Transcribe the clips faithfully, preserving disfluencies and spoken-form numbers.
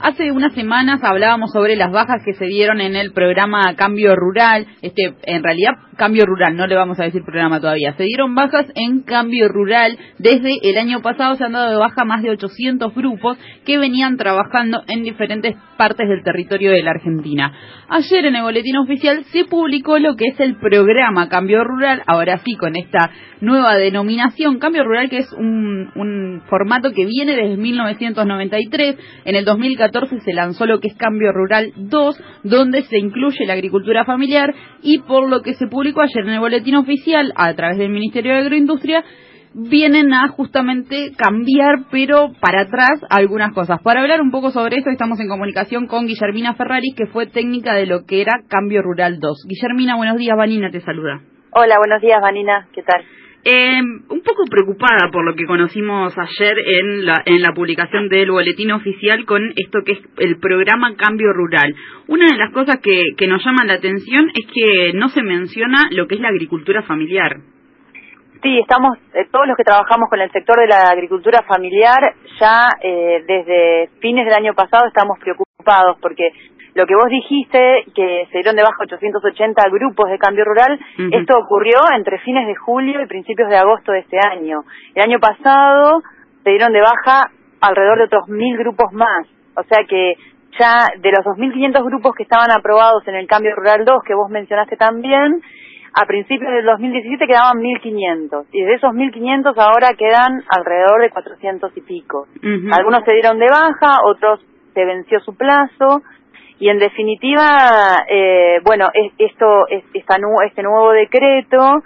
Hace unas semanas hablábamos sobre las bajas que se dieron en el programa Cambio Rural, este, en realidad Cambio Rural, no le vamos a decir programa todavía, se dieron bajas en Cambio Rural. Desde el año pasado se han dado de baja más de ochocientos grupos que venían trabajando en diferentes partes del territorio de la Argentina. Ayer en el boletín oficial se publicó lo que es el programa Cambio Rural, ahora sí con esta nueva denominación, Cambio Rural, que es un, un formato que viene desde mil novecientos noventa y tres, en el dos mil catorce se lanzó lo que es Cambio Rural dos, donde se incluye la agricultura familiar, y por lo que se publicó ayer en el boletín oficial a través del Ministerio de Agroindustria, vienen a justamente cambiar, pero para atrás, algunas cosas. Para hablar un poco sobre esto, estamos en comunicación con Guillermina Ferraris, que fue técnica de lo que era Cambio Rural dos. Guillermina, buenos días, Vanina te saluda. Hola, buenos días, Vanina, ¿qué tal? Eh, un poco preocupada por lo que conocimos ayer en la, en la publicación del boletín oficial con esto que es el programa Cambio Rural. Una de las cosas que, que nos llama la atención es que no se menciona lo que es la agricultura familiar. Sí, estamos, eh, todos los que trabajamos con el sector de la agricultura familiar, ya eh, desde fines del año pasado estamos preocupados porque lo que vos dijiste, que se dieron de baja ochocientos ochenta grupos de Cambio Rural, uh-huh. Esto ocurrió entre fines de julio y principios de agosto de este año. El año pasado se dieron de baja alrededor de otros mil grupos más. O sea que ya de los dos mil quinientos grupos que estaban aprobados en el Cambio Rural dos, que vos mencionaste también, a principios del dos mil diecisiete quedaban mil quinientos. Y de esos mil quinientos ahora quedan alrededor de cuatrocientos y pico. Uh-huh. Algunos se dieron de baja, otros se venció su plazo. Y en definitiva, eh, bueno, es, esto, es, esta, este nuevo decreto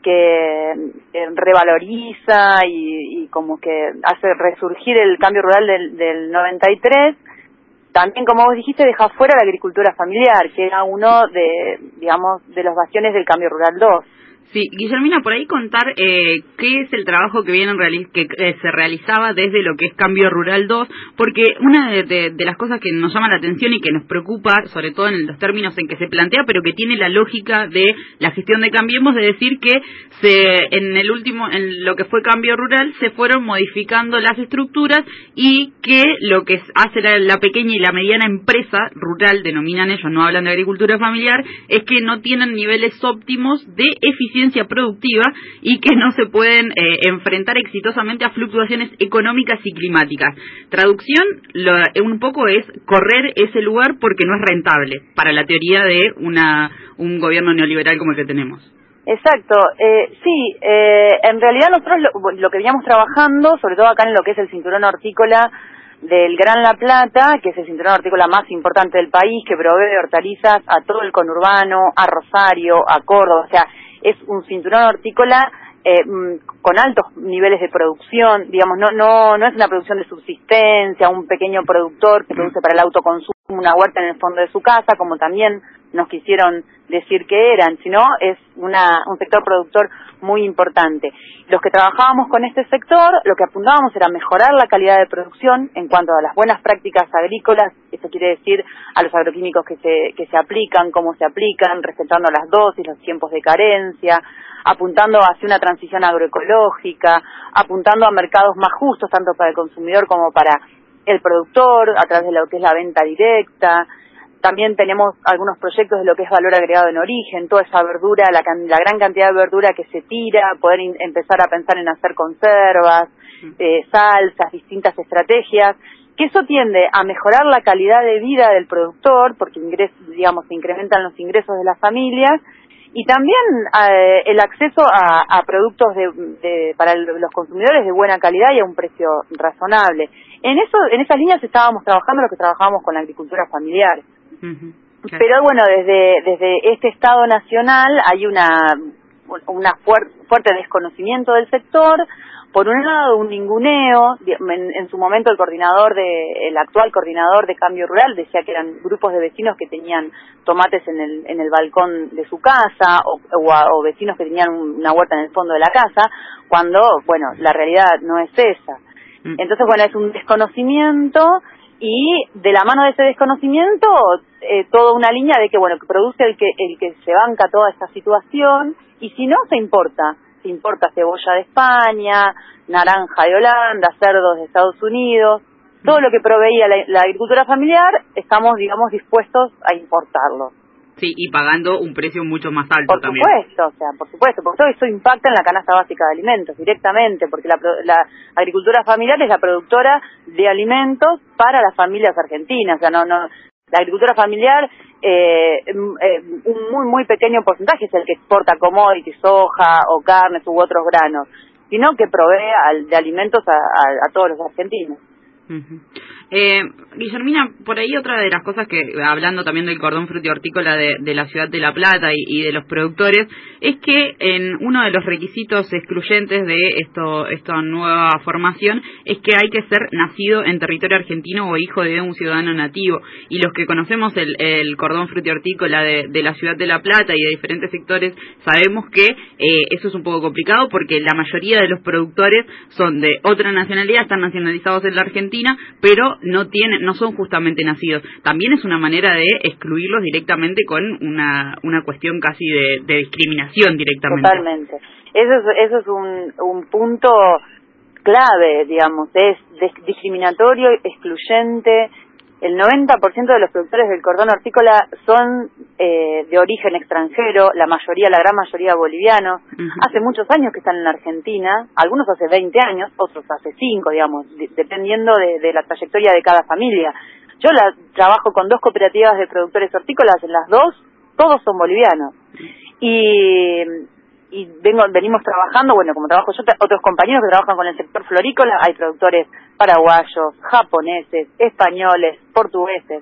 que eh, revaloriza y, y como que hace resurgir el Cambio Rural del, del noventa y tres, también, como vos dijiste, deja fuera la agricultura familiar, que era uno de, digamos, de los bastiones del Cambio Rural dos. Sí, Guillermina, por ahí contar eh, qué es el trabajo que vienen reali- que eh, se realizaba desde lo que es Cambio Rural dos, porque una de, de, de las cosas que nos llama la atención y que nos preocupa, sobre todo en los términos en que se plantea, pero que tiene la lógica de la gestión de Cambiemos, de decir que se en el último, en lo que fue Cambio Rural, se fueron modificando las estructuras y que lo que hace la, la pequeña y la mediana empresa rural, denominan ellos, no hablan de agricultura familiar, es que no tienen niveles óptimos de eficiencia productiva y que no se pueden eh, enfrentar exitosamente a fluctuaciones económicas y climáticas. Traducción, lo, un poco es correr ese lugar porque no es rentable para la teoría de una un gobierno neoliberal como el que tenemos. Exacto, eh, sí, eh, en realidad nosotros lo, lo que veníamos trabajando, sobre todo acá en lo que es el cinturón hortícola del Gran La Plata, que es el cinturón hortícola más importante del país, que provee hortalizas a todo el conurbano, a Rosario, a Córdoba, o sea, es un cinturón hortícola eh, con altos niveles de producción, digamos, no no no es una producción de subsistencia, un pequeño productor que produce para el autoconsumo, una huerta en el fondo de su casa, como también nos quisieron decir que eran, sino es una un sector productor muy importante. Los que trabajábamos con este sector, lo que apuntábamos era mejorar la calidad de producción en cuanto a las buenas prácticas agrícolas, eso quiere decir a los agroquímicos que se que se aplican, cómo se aplican, respetando las dosis, los tiempos de carencia, apuntando hacia una transición agroecológica, apuntando a mercados más justos, tanto para el consumidor como para el productor, a través de lo que es la venta directa. También tenemos algunos proyectos de lo que es valor agregado en origen, toda esa verdura, la, can, la gran cantidad de verdura que se tira, poder in, empezar a pensar en hacer conservas, eh, salsas, distintas estrategias, que eso tiende a mejorar la calidad de vida del productor, porque ingres, digamos, se incrementan los ingresos de las familias, y también eh, el acceso a, a productos de, de, para el, los consumidores de buena calidad y a un precio razonable. En eso, en esas líneas estábamos trabajando lo que trabajábamos con la agricultura familiar. Uh-huh. Claro. Pero bueno, desde desde este Estado nacional hay una una fuer, fuerte desconocimiento del sector. Por un lado, un ninguneo. En, en su momento el coordinador de el actual coordinador de Cambio Rural decía que eran grupos de vecinos que tenían tomates en el en el balcón de su casa o, o, o vecinos que tenían una huerta en el fondo de la casa, cuando, bueno, la realidad no es esa. Entonces, bueno, es un desconocimiento. Y de la mano de ese desconocimiento, eh, toda una línea de que, bueno, que produce el que el que se banca toda esta situación, y si no, se importa. Se importa cebolla de España, naranja de Holanda, cerdos de Estados Unidos. Todo lo que proveía la, la agricultura familiar, estamos, digamos, dispuestos a importarlo. Sí, y pagando un precio mucho más alto por también. Por supuesto, o sea, por supuesto, porque todo eso impacta en la canasta básica de alimentos directamente, porque la, la agricultura familiar es la productora de alimentos para las familias argentinas, o sea, no, no, la agricultura familiar, eh, eh, un muy, muy pequeño porcentaje es el que exporta commodities, soja o carnes u otros granos, sino que provee al, de alimentos a, a, a todos los argentinos. Uh-huh. eh, Guillermina, por ahí otra de las cosas que, hablando también del cordón frutihortícola de, de la ciudad de La Plata y, y de los productores, es que en uno de los requisitos excluyentes de esto, esta nueva formación es que hay que ser nacido en territorio argentino o hijo de un ciudadano nativo, y los que conocemos el, el cordón frutihortícola de, de la ciudad de La Plata y de diferentes sectores sabemos que eh, eso es un poco complicado porque la mayoría de los productores son de otra nacionalidad, están nacionalizados en la Argentina, pero no tienen, no son justamente nacidos. También es una manera de excluirlos directamente con una una cuestión casi de, de discriminación directamente. Totalmente. Eso es, eso es un, un punto clave, digamos, es discriminatorio, excluyente. El noventa por ciento de los productores del cordón hortícola son eh, de origen extranjero, la mayoría, la gran mayoría bolivianos. Uh-huh. Hace muchos años que están en la Argentina, algunos hace veinte años, otros hace cinco, digamos, de, dependiendo de, de la trayectoria de cada familia. Yo la, trabajo con dos cooperativas de productores hortícolas, en las dos, todos son bolivianos. Y... y vengo venimos trabajando, bueno, como trabajo yo, otros compañeros que trabajan con el sector florícola, hay productores paraguayos, japoneses, españoles, portugueses,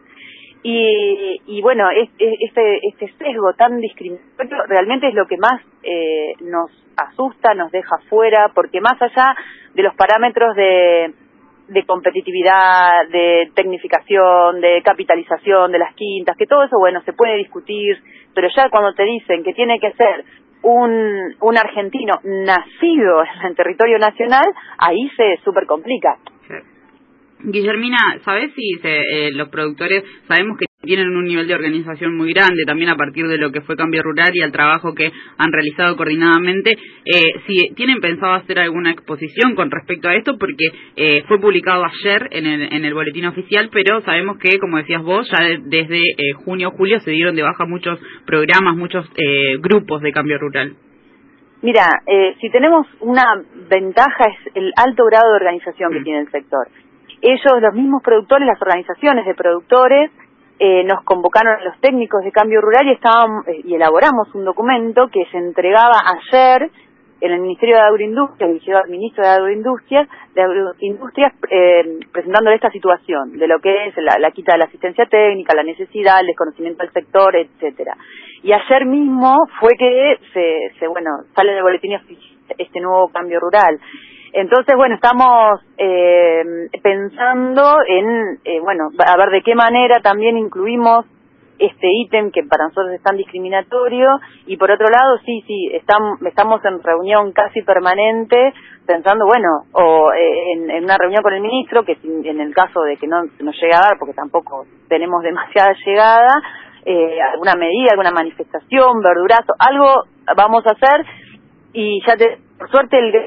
y, y bueno, es, es, este este sesgo tan discriminatorio realmente es lo que más eh, nos asusta, nos deja fuera, porque más allá de los parámetros de de competitividad, de tecnificación, de capitalización de las quintas, que todo eso, bueno, se puede discutir, pero ya cuando te dicen que tiene que ser un un argentino nacido en el territorio nacional, ahí se súper complica. Sí. Guillermina, ¿sabés si se, eh, los productores, sabemos que tienen un nivel de organización muy grande, también a partir de lo que fue Cambio Rural y al trabajo que han realizado coordinadamente, eh, si tienen pensado hacer alguna exposición con respecto a esto, porque eh, fue publicado ayer en el, en el boletín oficial, pero sabemos que, como decías vos, ya de, desde eh, junio o julio se dieron de baja muchos programas, muchos eh, grupos de Cambio Rural. Mira, eh, si tenemos una ventaja es el alto grado de organización que mm. tiene el sector. Ellos, los mismos productores, las organizaciones de productores, eh, nos convocaron a los técnicos de Cambio Rural y estábamos, eh, y elaboramos un documento que se entregaba ayer en el Ministerio de Agroindustria, dirigido al Ministro de Agroindustria, de Agroindustrias, eh, presentándole esta situación de lo que es la, la quita de la asistencia técnica, la necesidad, el desconocimiento del sector, etcétera. Y ayer mismo fue que se, se bueno, sale del boletín este nuevo Cambio Rural. Entonces, bueno, estamos eh, pensando en, eh, bueno, a ver de qué manera también incluimos este ítem que para nosotros es tan discriminatorio, y por otro lado, sí, sí, estamos, estamos en reunión casi permanente, pensando, bueno, o eh, en, en una reunión con el ministro, que en el caso de que no nos llegue a dar, porque tampoco tenemos demasiada llegada, eh, alguna medida, alguna manifestación, verdurazo, algo vamos a hacer, y ya te, por suerte el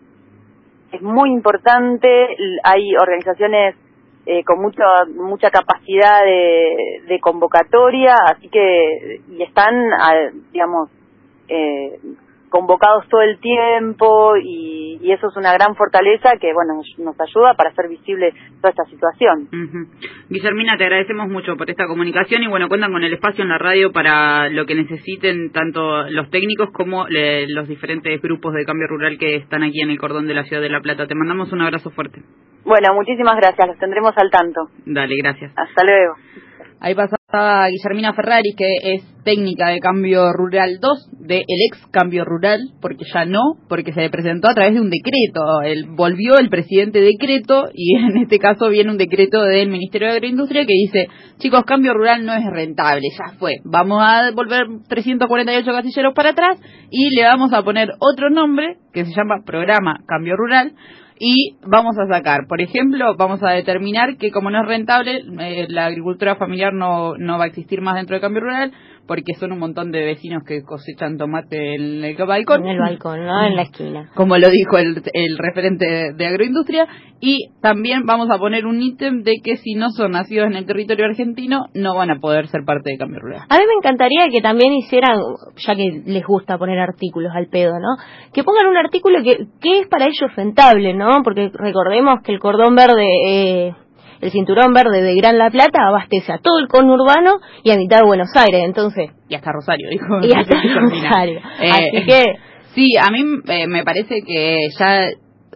es muy importante, hay organizaciones eh, con mucha mucha capacidad de, de convocatoria, así que y están, digamos, eh, convocados todo el tiempo, y, y eso es una gran fortaleza que, bueno, nos ayuda para hacer visible toda esta situación. Uh-huh. Guillermina, te agradecemos mucho por esta comunicación y, bueno, cuentan con el espacio en la radio para lo que necesiten tanto los técnicos como le, los diferentes grupos de Cambio Rural que están aquí en el cordón de la ciudad de La Plata. Te mandamos un abrazo fuerte. Bueno, muchísimas gracias, los tendremos al tanto. Dale, gracias. Hasta luego. Ahí pasaba Guillermina Ferrari, que es técnica de Cambio Rural dos, de el ex Cambio Rural, porque ya no, porque se le presentó a través de un decreto. Él volvió el presidente decreto, y en este caso viene un decreto del Ministerio de Agroindustria que dice: chicos, Cambio Rural no es rentable, ya fue, vamos a volver trescientos cuarenta y ocho casilleros para atrás y le vamos a poner otro nombre que se llama Programa Cambio Rural. Y vamos a sacar, por ejemplo, vamos a determinar que como no es rentable, eh, la agricultura familiar no no va a existir más dentro de Cambio Rural, porque son un montón de vecinos que cosechan tomate en el balcón. En el balcón, ¿no? En la esquina. Como lo dijo el, el referente de, de Agroindustria. y también vamos a poner un ítem de que si no son nacidos en el territorio argentino no van a poder ser parte de Cambio Rural. A mí me encantaría que también hicieran, ya que les gusta poner artículos al pedo, ¿no? Que pongan un artículo que, que es para ellos rentable, ¿no? Porque recordemos que el cordón verde... Eh, el cinturón verde de Gran La Plata abastece a todo el conurbano y a mitad de Buenos Aires, entonces... Y hasta Rosario, dijo. Y hasta Rosario. Eh, Así que... Sí, a mí eh, me parece que ya